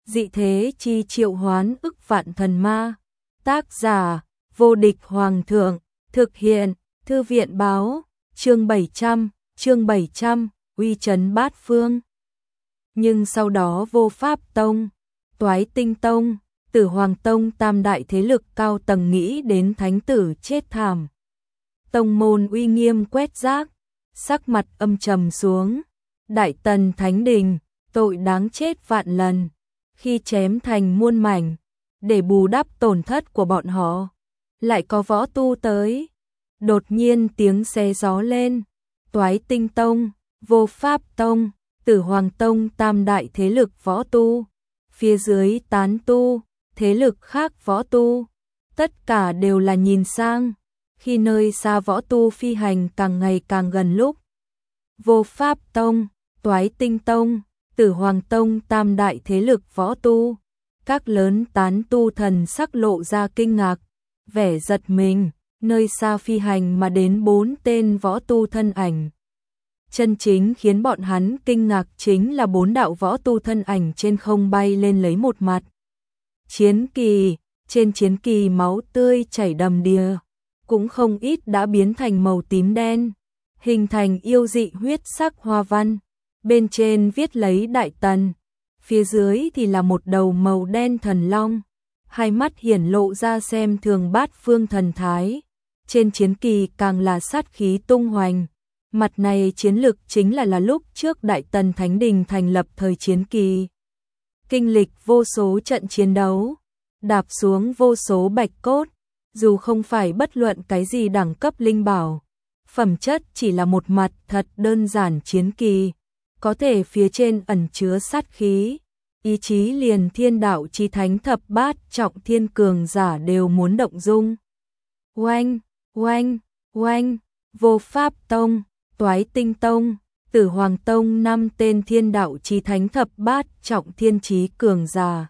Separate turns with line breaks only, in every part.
dị thế chi triệu hoán ức vạn thần ma. Tác giả, vô địch hoàng thượng, thực hiện, thư viện báo, chương 700, uy trấn bát phương. Nhưng sau đó Vô Pháp Tông, Toái Tinh Tông, Tử Hoàng Tông tam đại thế lực cao tầng nghĩ đến thánh tử chết thảm. Tông môn uy nghiêm quét rác, sắc mặt âm trầm xuống. Đại Tần Thánh Đình, tội đáng chết vạn lần, khi chém thành muôn mảnh, để bù đắp tổn thất của bọn họ. Lại có võ tu tới. Đột nhiên tiếng xé gió lên. Toái Tinh Tông, Vô Pháp Tông, Tử Hoàng Tông tam đại thế lực võ tu, phía dưới tán tu, thế lực khác võ tu, tất cả đều là nhìn sang. Khi nơi xa võ tu phi hành càng ngày càng gần lúc, Vô Pháp Tông, Toái Tinh Tông, Tử Hoàng Tông tam đại thế lực võ tu, các lớn tán tu thần sắc lộ ra kinh ngạc, vẻ giật mình. Nơi xa phi hành mà đến 4 tên võ tu thân ảnh. Chân chính khiến bọn hắn kinh ngạc chính là 4 đạo võ tu thân ảnh trên không bay lên lấy một mặt chiến kỳ, trên chiến kỳ máu tươi chảy đầm đìa, cũng không ít đã biến thành màu tím đen, hình thành yêu dị huyết sắc hoa văn, bên trên viết lấy Đại Tần, phía dưới thì là một đầu màu đen thần long, hai mắt hiển lộ ra xem thường bát phương thần thái. Trên chiến kỳ càng là sát khí tung hoành. Mặt này chiến lực chính là lúc trước Đại Tần Thánh Đình thành lập thời chiến kỳ. Kinh lịch vô số trận chiến đấu, đạp xuống vô số bạch cốt, dù không phải bất luận cái gì đẳng cấp linh bảo, phẩm chất chỉ là một mặt thật đơn giản chiến kỳ, có thể phía trên ẩn chứa sát khí, ý chí liền thiên đạo chí thánh thập bát trọng thiên cường giả đều muốn động dung. Oanh! Oanh, Vô Pháp Tông, Toái Tinh Tông, Tử Hoàng Tông 5 tên thiên đạo chí thánh thập bát trọng thiên chí cường giả.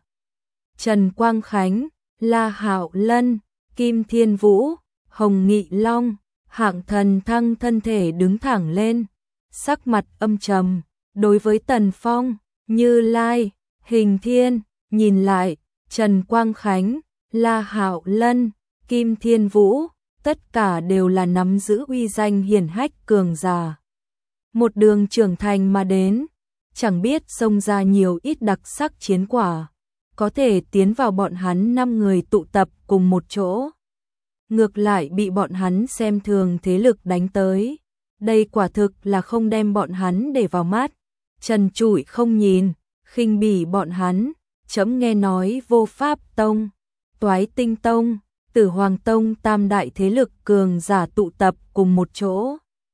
Trần Quang Khánh, La Hạo Lân, Kim Thiên Vũ, Hồng Nghị Long, Hạng Thần Thăng thân thể đứng thẳng lên, sắc mặt âm trầm, đối với Tần Phong, Như Lai, Hình Thiên, nhìn lại, Trần Quang Khánh, La Hạo Lân, Kim Thiên Vũ, tất cả đều là nắm giữ uy danh hiển hách cường giả. Một đường trưởng thành mà đến, chẳng biết xông ra nhiều ít đặc sắc chiến quả, có thể tiến vào bọn hắn 5 người tụ tập cùng một chỗ. Ngược lại bị bọn hắn xem thường thế lực đánh tới. Đây quả thực là không đem bọn hắn để vào mắt, trần trụi không nhìn, khinh bỉ bọn hắn. Chấm nghe nói Vô Pháp Tông, Toái Tinh Tông, Tử Hoàng Tông tam đại thế lực cường giả tụ tập cùng một chỗ.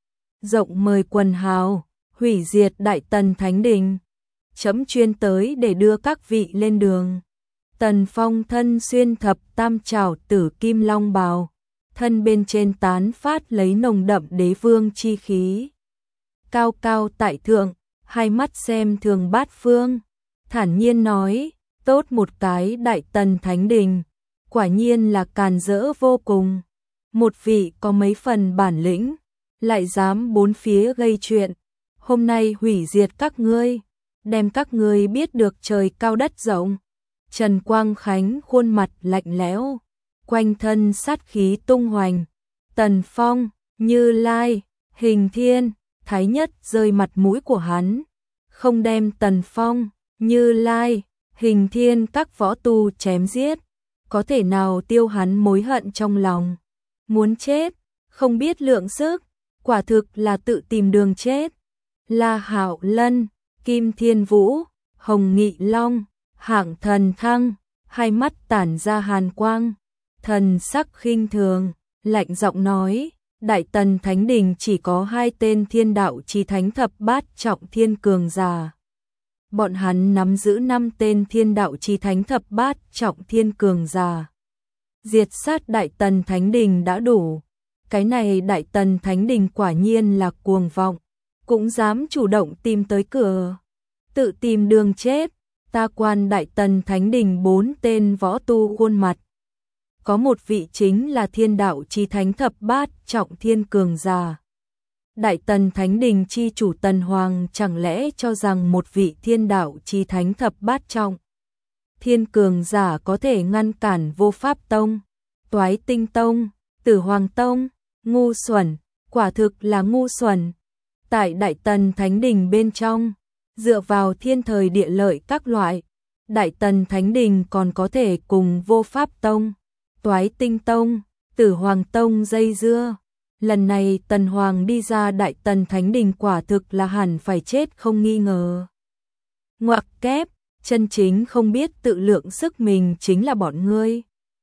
Rộng mời quần hào, hủy diệt Đại Tần Thánh Đình. Chấm chuyên tới để đưa các vị lên đường. Tần Phong thân xuyên thập tam trảo tử kim long bào, thân bên trên tán phát lấy nồng đậm đế vương chi khí. Cao cao tại thượng, hai mắt xem thường bát phương, thản nhiên nói, tốt một cái Đại Tần Thánh Đình. Quả nhiên là càn rỡ vô cùng. Một vị có mấy phần bản lĩnh, lại dám bốn phía gây chuyện. Hôm nay hủy diệt các ngươi, đem các ngươi biết được trời cao đất rộng. Trần Quang Khánh khuôn mặt lạnh lẽo, quanh thân sát khí tung hoành. Tần Phong, Như Lai, Hình Thiên, Thái Nhất rơi mặt mũi của hắn. Không đem Tần Phong, Như Lai, Hình Thiên các võ tu chém giết, có thể nào tiêu hắn mối hận trong lòng. Muốn chết, không biết lượng sức, quả thực là tự tìm đường chết. La Hạo Lân, Kim Thiên Vũ, Hồng Nghị Long, Hạng Thần Thăng, hai mắt tản ra hàn quang, thần sắc khinh thường, lạnh giọng nói, Đại Tần Thánh Đình chỉ có 2 tên thiên đạo chí thánh thập bát trọng thiên cường giả. Bọn hắn nắm giữ 5 tên thiên đạo chí thánh thập bát trọng thiên cường giả. Diệt sát Đại Tần Thánh Đình đã đủ. Cái này Đại Tần Thánh Đình quả nhiên là cuồng vọng, cũng dám chủ động tìm tới cửa, tự tìm đường chết. Ta quan Đại Tần Thánh Đình 4 tên võ tu khuôn mặt, có một vị chính là thiên đạo chí thánh thập bát trọng thiên cường giả. Đại Tần Thánh Đình chi chủ Tần Hoàng chẳng lẽ cho rằng một vị thiên đạo chí thánh thập bát trọng thiên cường giả có thể ngăn cản Vô Pháp Tông, Toái Tinh Tông, Tử Hoàng Tông, ngu xuẩn, quả thực là ngu xuẩn. Tại Đại Tần Thánh Đình bên trong, dựa vào thiên thời địa lợi các loại, Đại Tần Thánh Đình còn có thể cùng Vô Pháp Tông, Toái Tinh Tông, Tử Hoàng Tông dây dưa. Lần này Tần Hoàng đi ra Đại Tần Thánh Đình quả thực là hẳn phải chết không nghi ngờ. Ngoặc kép, chân chính không biết tự lượng sức mình chính là bọn ngươi.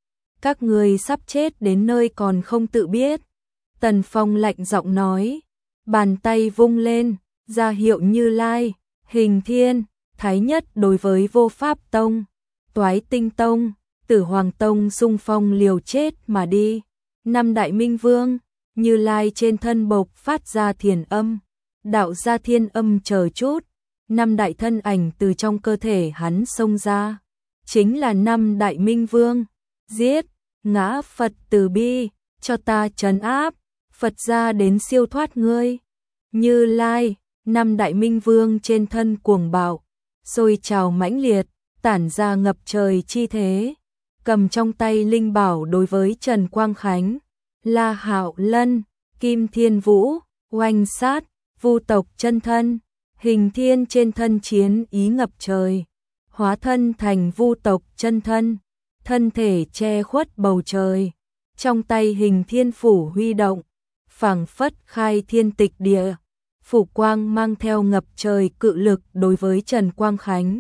Các ngươi sắp chết đến nơi còn không tự biết. Tần Phong lạnh giọng nói, bàn tay vung lên, ra hiệu Như Lai, Hình Thiên, Thái Nhất đối với Vô Pháp Tông, Toái Tinh Tông, Tử Hoàng Tông xung phong liều chết mà đi. Năm Đại Minh Vương, Như Lai trên thân bộc phát ra thiền âm, đạo ra thiên âm chờ chút, năm đại thân ảnh từ trong cơ thể hắn xông ra, chính là năm Đại Minh Vương. Giết, ngã Phật từ bi, cho ta trấn áp, Phật ra đến siêu thoát ngươi. Như Lai, năm Đại Minh Vương trên thân cuồng bạo, sôi trào mãnh liệt, tản ra ngập trời chi thế, cầm trong tay linh bảo đối với Trần Quang Khánh, La Hạo Lân, Kim Thiên Vũ, oanh sát, Vu tộc chân thân, Hình Thiên trên thân chiến ý ngập trời, hóa thân thành Vu tộc chân thân, thân thể che khuất bầu trời, trong tay Hình Thiên phủ huy động, phảng phất khai thiên tịch địa, phủ quang mang theo ngập trời cự lực đối với Trần Quang Khánh.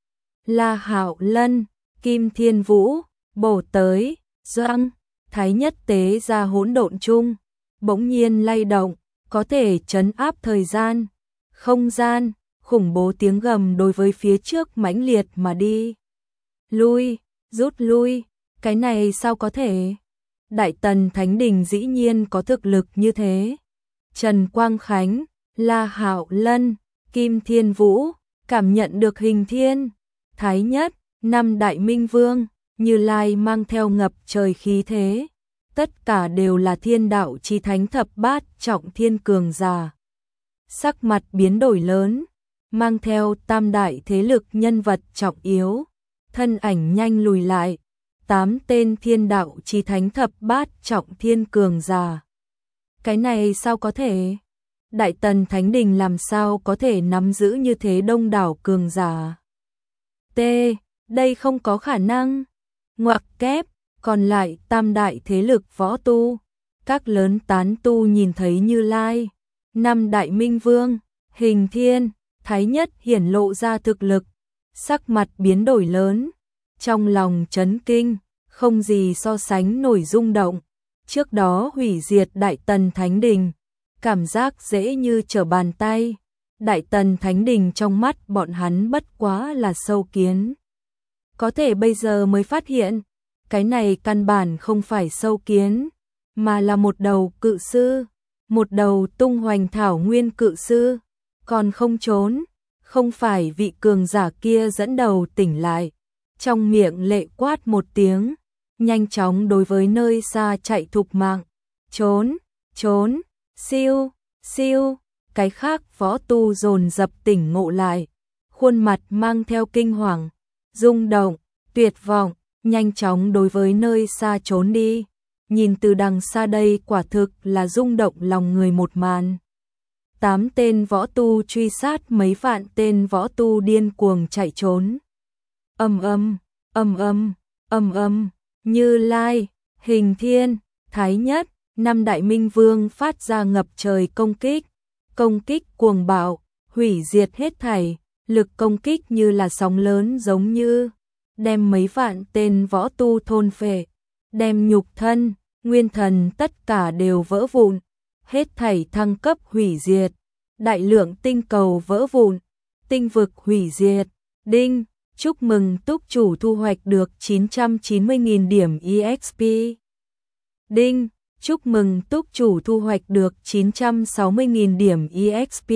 La Hạo Lân, Kim Thiên Vũ, bổ tới, Doãn, Thái Nhất tế ra hỗn độn chung, bỗng nhiên lay động, có thể trấn áp thời gian, không gian, khủng bố tiếng gầm đối với phía trước mãnh liệt mà đi. Lui, rút lui, cái này sao có thể? Đại Tần Thánh Đình dĩ nhiên có thực lực như thế. Trần Quang Khánh, La Hạo Lân, Kim Thiên Vũ, cảm nhận được Hình Thiên, Thái Nhất, năm Đại Minh Vương, Như Lai mang theo ngập trời khí thế. Tất cả đều là thiên đạo chi thánh thập bát trọng thiên cường giả. Sắc mặt biến đổi lớn, mang theo tam đại thế lực nhân vật trọng yếu, thân ảnh nhanh lùi lại, 8 tên thiên đạo chi thánh thập bát trọng thiên cường giả. Cái này sao có thể? Đại Tần Thánh Đình làm sao có thể nắm giữ như thế đông đảo cường giả? T. Đây không có khả năng. Ngoặc kép, còn lại tam đại thế lực võ tu, các lớn tán tu nhìn thấy Như Lai, năm Đại Minh Vương, Hình Thiên, Thái Nhất hiển lộ ra thực lực, sắc mặt biến đổi lớn, trong lòng chấn kinh, không gì so sánh nổi rung động. Trước đó hủy diệt Đại Tần Thánh Đình, cảm giác dễ như trở bàn tay. Đại Tần Thánh Đình trong mắt bọn hắn bất quá là sâu kiến. Có thể bây giờ mới phát hiện, cái này căn bản không phải sâu kiến, mà là một đầu cự sư, một đầu tung hoành thảo nguyên cự sư, còn không trốn, không phải vị cường giả kia dẫn đầu tỉnh lại, trong miệng lệ quát một tiếng, nhanh chóng đối với nơi xa chạy thục mạng, trốn, trốn, siêu, siêu, cái khác võ tu dồn dập tỉnh ngộ lại, khuôn mặt mang theo kinh hoàng, rung động, tuyệt vọng, nhanh chóng đối với nơi xa trốn đi. Nhìn từ đằng xa đây quả thực là rung động lòng người một màn. 8 tên võ tu truy sát mấy vạn tên võ tu điên cuồng chạy trốn. Ầm ầm, ầm ầm, ầm ầm, Như Lai, Hình Thiên, Thái Nhất, năm Đại Minh Vương phát ra ngập trời công kích cuồng bạo, hủy diệt hết thảy, lực công kích như là sóng lớn giống như đem mấy vạn tên võ tu thôn phệ, đem nhục thân, nguyên thần tất cả đều vỡ vụn, hết thảy thăng cấp hủy diệt, đại lượng tinh cầu vỡ vụn, tinh vực hủy diệt. Đinh, chúc mừng túc chủ thu hoạch được 990.000 điểm EXP. Đinh, chúc mừng túc chủ thu hoạch được 960.000 điểm EXP.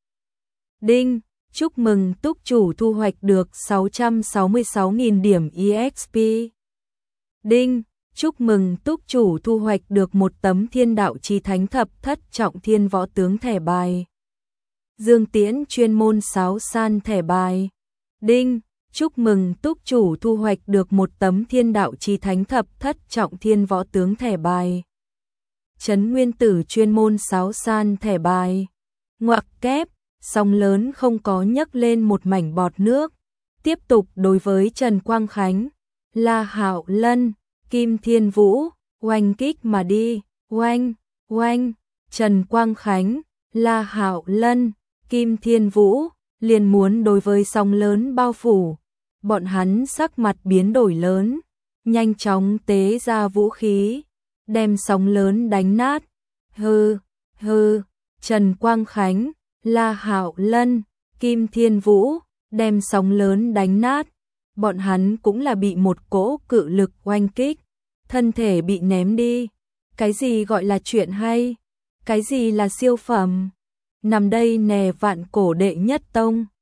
Đinh, chúc mừng túc chủ thu hoạch được 666.000 điểm EXP. Đinh, chúc mừng túc chủ thu hoạch được một tấm thiên đạo chi thánh thập thất trọng thiên võ tướng thẻ bài. Dương Tiễn chuyên môn sáo san thẻ bài. Đinh, Chúc mừng túc chủ thu hoạch được một tấm Thiên Đạo Chí Thánh Thập Thất Trọng Thiên Võ Tướng thẻ bài. Trấn Nguyên Tử chuyên môn sáo san thẻ bài. Ngoặc kép, sóng lớn không có nhấc lên một mảnh bọt nước. Tiếp tục đối với Trần Quang Khánh, La Hạo Lân, Kim Thiên Vũ, oanh kích mà đi, oanh, oanh, Trần Quang Khánh, La Hạo Lân, Kim Thiên Vũ, liền muốn đối với sóng lớn bao phủ. Bọn hắn sắc mặt biến đổi lớn, nhanh chóng tế ra vũ khí, đem sóng lớn đánh nát. Hừ, hừ, Trần Quang Khánh, La Hạo Lân, Kim Thiên Vũ, đem sóng lớn đánh nát. Bọn hắn cũng là bị một cỗ cự lực oanh kích, thân thể bị ném đi. Cái gì gọi là chuyện hay? Cái gì là siêu phẩm? Nằm đây nè Vạn Cổ đệ nhất tông.